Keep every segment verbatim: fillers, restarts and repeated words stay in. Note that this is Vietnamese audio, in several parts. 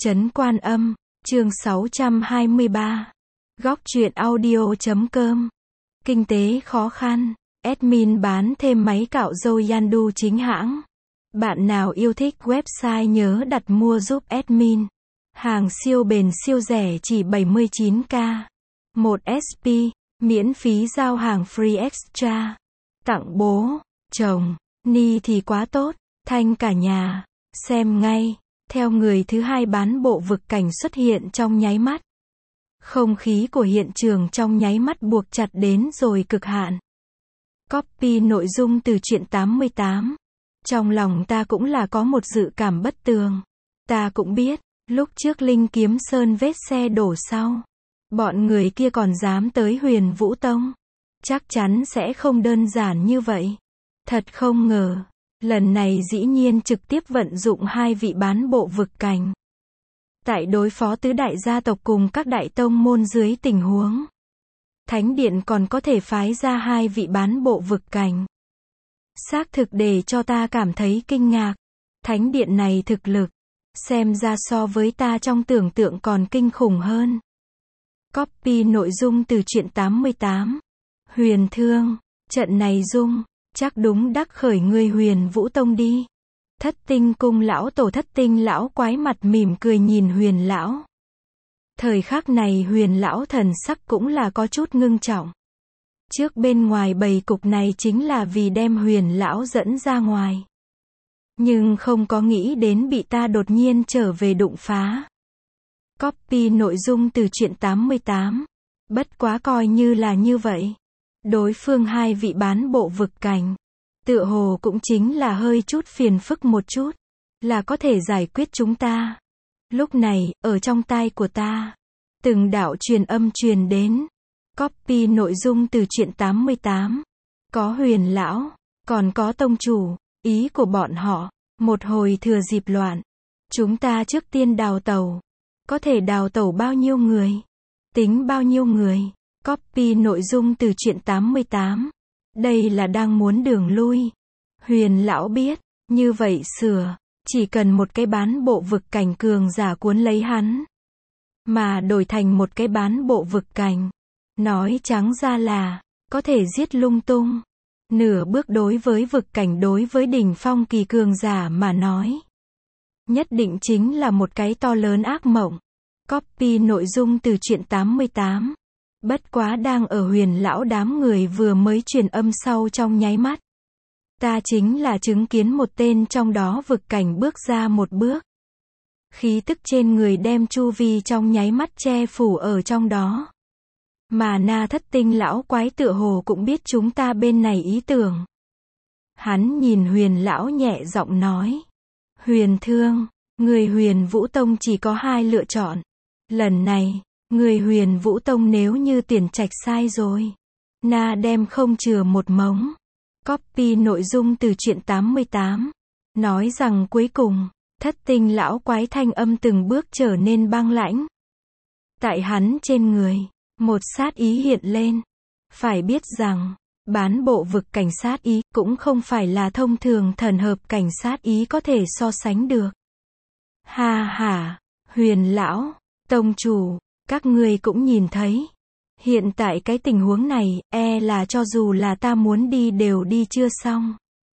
Trấn Quan Âm, chương sáu trăm hai mươi ba. Góc truyện audio chấm com. Kinh tế khó khăn, admin bán thêm máy cạo râu Yandu chính hãng. Bạn nào yêu thích website nhớ đặt mua giúp admin. Hàng siêu bền siêu rẻ chỉ bảy mươi chín k. một ét pê, miễn phí giao hàng free extra. Tặng bố, chồng, ni thì quá tốt, thanh cả nhà. Xem ngay, theo người thứ hai bán bộ vực cảnh xuất hiện trong nháy mắt. Không khí của hiện trường trong nháy mắt buộc chặt đến rồi cực hạn. Copy nội dung từ truyện tám mươi tám. Trong lòng ta cũng là có một dự cảm bất tường. Ta cũng biết, lúc trước Linh Kiếm Sơn vết xe đổ sau, bọn người kia còn dám tới Huyền Vũ Tông. Chắc chắn sẽ không đơn giản như vậy. Thật không ngờ, lần này dĩ nhiên trực tiếp vận dụng hai vị bán bộ vực cảnh. Tại đối phó tứ đại gia tộc cùng các đại tông môn dưới tình huống Thánh Điện còn có thể phái ra hai vị bán bộ vực cảnh. Xác thực để cho ta cảm thấy kinh ngạc. Thánh Điện này thực lực, xem ra so với ta trong tưởng tượng còn kinh khủng hơn. Copy nội dung từ truyện tám mươi tám. Huyền Thương, trận này dung, chắc đúng đắc khởi ngươi Huyền Vũ Tông đi. Thất Tinh Cung lão tổ Thất Tinh lão quái mặt mỉm cười nhìn Huyền lão. Thời khắc này Huyền lão thần sắc cũng là có chút ngưng trọng. Trước bên ngoài bày cục này chính là vì đem Huyền lão dẫn ra ngoài. Nhưng không có nghĩ đến bị ta đột nhiên trở về đụng phá. Copy nội dung từ truyện tám mươi tám. Bất quá coi như là như vậy. Đối phương hai vị bán bộ vực cảnh, tựa hồ cũng chính là hơi chút phiền phức một chút, là có thể giải quyết chúng ta. Lúc này, ở trong tai của ta, từng đạo truyền âm truyền đến. Copy nội dung từ truyện tám mươi tám. Có Huyền lão, còn có tông chủ, ý của bọn họ, một hồi thừa dịp loạn. Chúng ta trước tiên đào tẩu. Có thể đào tẩu bao nhiêu người? Tính bao nhiêu người? Copy nội dung từ truyện tám mươi tám. Đây là đang muốn đường lui. Huyền lão biết, như vậy sửa, chỉ cần một cái bán bộ vực cảnh cường giả cuốn lấy hắn, mà đổi thành một cái bán bộ vực cảnh, nói trắng ra là, có thể giết lung tung. Nửa bước đối với vực cảnh đối với đỉnh phong kỳ cường giả mà nói, nhất định chính là một cái to lớn ác mộng. Copy nội dung từ truyện tám mươi tám. Bất quá đang ở Huyền lão đám người vừa mới truyền âm sau trong nháy mắt, ta chính là chứng kiến một tên trong đó vực cảnh bước ra một bước. Khí tức trên người đem chu vi trong nháy mắt che phủ ở trong đó. Mà na Thất Tinh lão quái tựa hồ cũng biết chúng ta bên này ý tưởng. Hắn nhìn Huyền lão nhẹ giọng nói. Huyền Thương, người Huyền Vũ Tông chỉ có hai lựa chọn. Lần này, người Huyền Vũ Tông nếu như tuyển trạch sai rồi, na đem không chừa một mống. Copy nội dung từ truyện tám mươi tám. Nói rằng cuối cùng, Thất Tinh lão quái thanh âm từng bước trở nên băng lãnh. Tại hắn trên người, một sát ý hiện lên. Phải biết rằng, bán bộ vực cảnh sát ý cũng không phải là thông thường thần hợp cảnh sát ý có thể so sánh được. Ha ha, Huyền lão, tông chủ, các ngươi cũng nhìn thấy. Hiện tại cái tình huống này, e là cho dù là ta muốn đi đều đi chưa xong.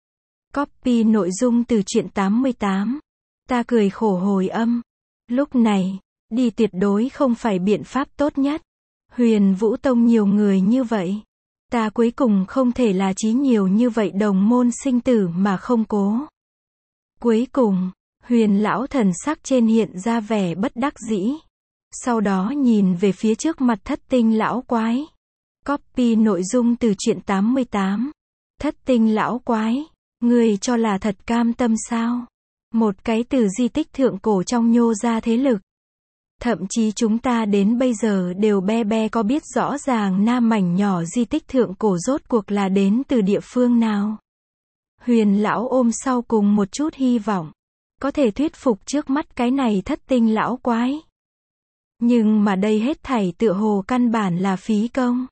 Copy nội dung từ truyện tám mươi tám. Ta cười khổ hồi âm. Lúc này, đi tuyệt đối không phải biện pháp tốt nhất. Huyền Vũ Tông nhiều người như vậy. Ta cuối cùng không thể là chí nhiều như vậy đồng môn sinh tử mà không cố. Cuối cùng, Huyền lão thần sắc trên hiện ra vẻ bất đắc dĩ. Sau đó nhìn về phía trước mặt Thất Tinh lão quái. Copy nội dung từ truyện tám mươi tám. Thất Tinh lão quái, ngươi cho là thật cam tâm sao? Một cái từ di tích thượng cổ trong nhô ra thế lực. Thậm chí chúng ta đến bây giờ đều be be có biết rõ ràng na mảnh nhỏ di tích thượng cổ rốt cuộc là đến từ địa phương nào. Huyền lão ôm sau cùng một chút hy vọng, có thể thuyết phục trước mắt cái này Thất Tinh lão quái. Nhưng mà đây hết thảy tựa hồ căn bản là phí công.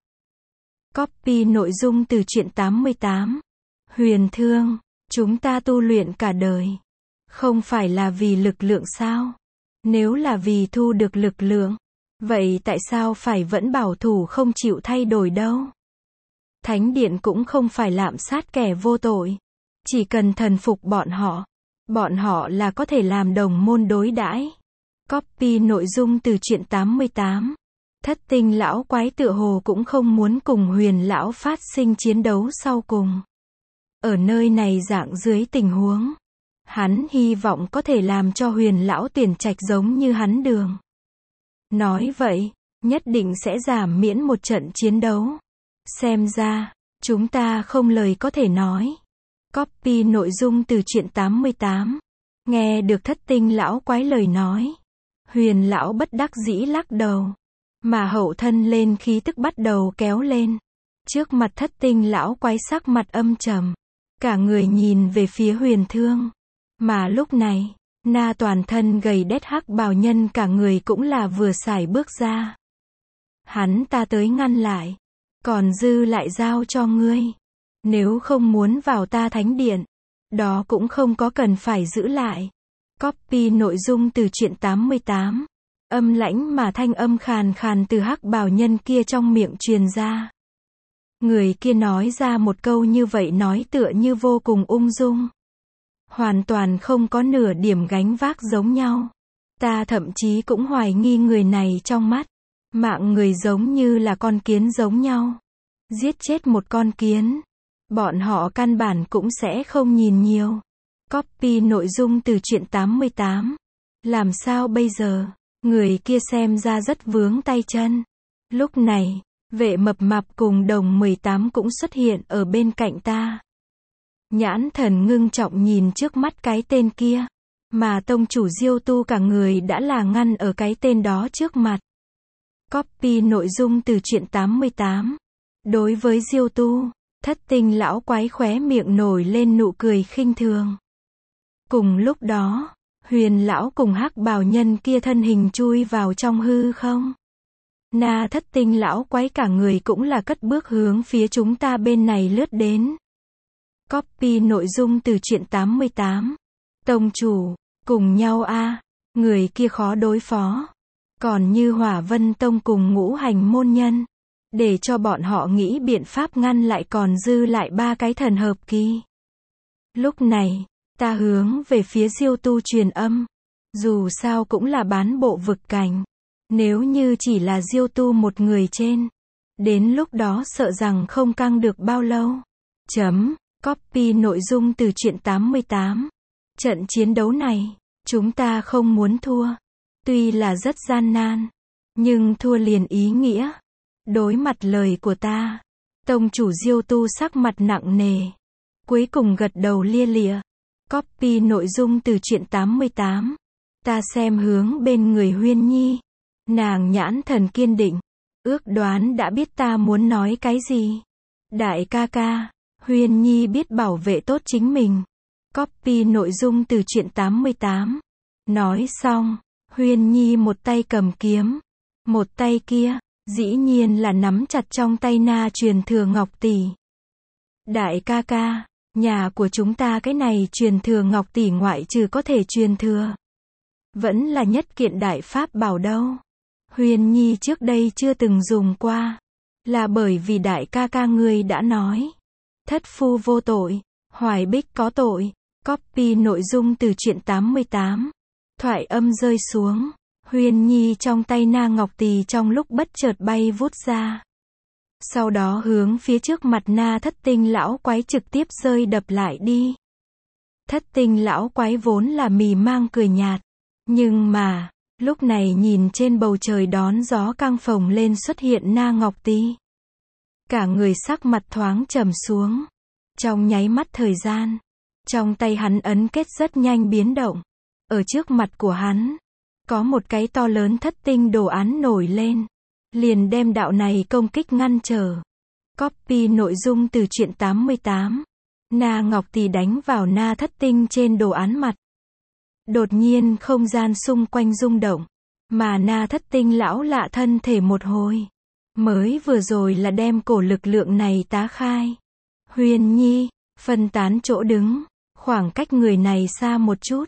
Copy nội dung từ truyện tám mươi tám. Huyền Thương, chúng ta tu luyện cả đời, không phải là vì lực lượng sao? Nếu là vì thu được lực lượng, vậy tại sao phải vẫn bảo thủ không chịu thay đổi đâu? Thánh điện cũng không phải lạm sát kẻ vô tội. Chỉ cần thần phục bọn họ, bọn họ là có thể làm đồng môn đối đãi. Copy nội dung từ truyện tám mươi tám. Thất tinh lão quái tựa hồ cũng không muốn cùng Huyền lão phát sinh chiến đấu sau cùng. Ở nơi này dạng dưới tình huống, hắn hy vọng có thể làm cho Huyền lão tuyển trạch giống như hắn đường. Nói vậy, nhất định sẽ giảm miễn một trận chiến đấu. Xem ra, chúng ta không lời có thể nói. Copy nội dung từ truyện tám mươi tám. Nghe được thất tinh lão quái lời nói, Huyền lão bất đắc dĩ lắc đầu, mà hậu thân lên khí tức bắt đầu kéo lên. Trước mặt thất tinh lão quái sắc mặt âm trầm, cả người nhìn về phía Huyền Thương. Mà lúc này, na toàn thân gầy đét hắc bào nhân cả người cũng là vừa xài bước ra. Hắn ta tới ngăn lại, còn dư lại giao cho ngươi. Nếu không muốn vào ta thánh điện, đó cũng không có cần phải giữ lại. Copy nội dung từ truyện tám mươi tám. Âm lãnh mà thanh âm khàn khàn từ hắc bào nhân kia trong miệng truyền ra. Người kia nói ra một câu như vậy nói tựa như vô cùng ung dung. Hoàn toàn không có nửa điểm gánh vác giống nhau. Ta thậm chí cũng hoài nghi người này trong mắt. Mạng người giống như là con kiến giống nhau. Giết chết một con kiến, bọn họ căn bản cũng sẽ không nhìn nhiều. Copy nội dung từ truyện tám mươi tám. Làm sao bây giờ? Người kia xem ra rất vướng tay chân. Lúc này, vệ mập mạp cùng đồng mười tám cũng xuất hiện ở bên cạnh ta. Nhãn thần ngưng trọng nhìn trước mắt cái tên kia. Mà tông chủ Diêu Tu cả người đã là ngăn ở cái tên đó trước mặt. Copy nội dung từ truyện tám mươi tám. Đối với Diêu Tu, thất tinh lão quái khóe miệng nổi lên nụ cười khinh thường. Cùng lúc đó, Huyền lão cùng hắc bào nhân kia thân hình chui vào trong hư không. Na thất tinh lão quái cả người cũng là cất bước hướng phía chúng ta bên này lướt đến. Copy nội dung từ truyện tám mươi tám. Tông chủ, cùng nhau a, người kia khó đối phó. Còn như Hỏa Vân Tông cùng Ngũ Hành môn nhân, để cho bọn họ nghĩ biện pháp ngăn lại còn dư lại ba cái thần hợp kỳ. Lúc này, ta hướng về phía Diêu Tu truyền âm. Dù sao cũng là bán bộ vực cảnh. Nếu như chỉ là Diêu Tu một người trên, đến lúc đó sợ rằng không căng được bao lâu. Chấm. Copy nội dung từ truyện tám mươi tám. Trận chiến đấu này, chúng ta không muốn thua. Tuy là rất gian nan, nhưng thua liền ý nghĩa. Đối mặt lời của ta, tông chủ Diêu Tu sắc mặt nặng nề. Cuối cùng gật đầu lia lịa. Copy nội dung từ truyện tám mươi tám. Ta xem hướng bên người Huyên Nhi. Nàng nhãn thần kiên định. Ước đoán đã biết ta muốn nói cái gì. Đại ca ca, Huyên Nhi biết bảo vệ tốt chính mình. Copy nội dung từ truyện tám mươi tám. Nói xong, Huyên Nhi một tay cầm kiếm. Một tay kia, dĩ nhiên là nắm chặt trong tay na truyền thừa ngọc tỷ. Đại ca ca, nhà của chúng ta cái này truyền thừa ngọc tỷ ngoại trừ có thể truyền thừa, vẫn là nhất kiện đại pháp bảo đâu. Huyền Nhi trước đây chưa từng dùng qua, là bởi vì đại ca ca ngươi đã nói. Thất phu vô tội, Hoài Bích có tội. Copy nội dung từ truyện tám mươi tám. Thoại âm rơi xuống, Huyền Nhi trong tay na ngọc tỳ trong lúc bất chợt bay vút ra. Sau đó hướng phía trước mặt na thất tinh lão quái trực tiếp rơi đập lại đi. Thất tinh lão quái vốn là mì mang cười nhạt. Nhưng mà, lúc này nhìn trên bầu trời đón gió căng phồng lên xuất hiện na ngọc tỳ. Cả người sắc mặt thoáng trầm xuống. Trong nháy mắt thời gian, trong tay hắn ấn kết rất nhanh biến động. Ở trước mặt của hắn, có một cái to lớn thất tinh đồ án nổi lên. Liền đem đạo này công kích ngăn trở. Copy nội dung từ truyện tám mươi tám. Na ngọc tỳ đánh vào na thất tinh trên đồ án mặt. Đột nhiên không gian xung quanh rung động. Mà na thất tinh lão lạ thân thể một hồi. Mới vừa rồi là đem cổ lực lượng này tá khai. Huyền Nhi, phân tán chỗ đứng. Khoảng cách người này xa một chút.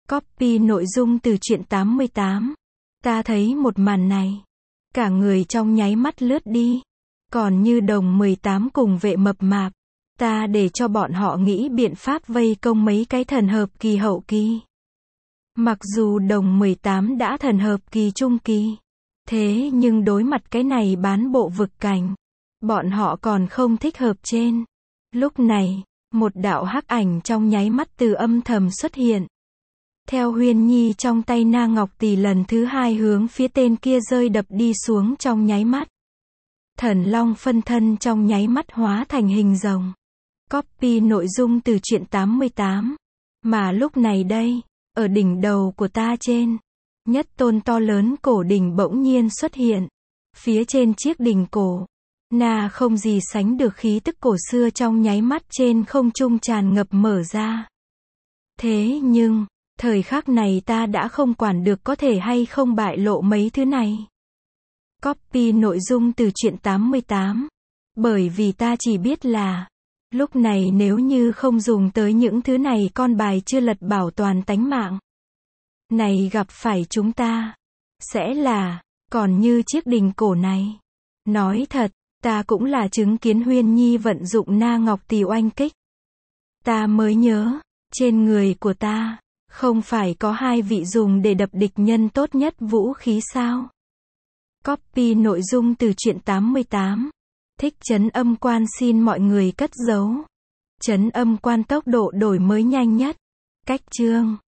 Copy nội dung từ truyện tám mươi tám. Ta thấy một màn này. Cả người trong nháy mắt lướt đi. Còn như đồng mười tám cùng vệ mập mạp. Ta để cho bọn họ nghĩ biện pháp vây công mấy cái thần hợp kỳ hậu kỳ. Mặc dù đồng mười tám đã thần hợp kỳ trung kỳ. Thế nhưng đối mặt cái này bán bộ vực cảnh. Bọn họ còn không thích hợp trên. Lúc này, một đạo hắc ảnh trong nháy mắt từ âm thầm xuất hiện. Theo Huyên Nhi trong tay Na Ngọc Tỷ lần thứ hai hướng phía tên kia rơi đập đi xuống trong nháy mắt. Thần Long phân thân trong nháy mắt hóa thành hình rồng. Copy nội dung từ truyện tám mươi tám. Mà lúc này đây, ở đỉnh đầu của ta trên, nhất tôn to lớn cổ đỉnh bỗng nhiên xuất hiện. Phía trên chiếc đỉnh cổ, Na không gì sánh được khí tức cổ xưa trong nháy mắt trên không trung tràn ngập mở ra. Thế nhưng, thời khắc này ta đã không quản được có thể hay không bại lộ mấy thứ này. Copy nội dung từ truyện tám mươi tám. Bởi vì ta chỉ biết là, lúc này nếu như không dùng tới những thứ này con bài chưa lật bảo toàn tánh mạng. Này gặp phải chúng ta, sẽ là, còn như chiếc đình cổ này. Nói thật, ta cũng là chứng kiến Huyên Nhi vận dụng Na Ngọc Tỷ oanh kích. Ta mới nhớ, trên người của ta, không phải có hai vị dùng để đập địch nhân tốt nhất vũ khí sao? Copy nội dung từ truyện tám mươi tám. Thích trấn âm quan xin mọi người cất giấu. Trấn âm quan tốc độ đổi mới nhanh nhất. Cách chương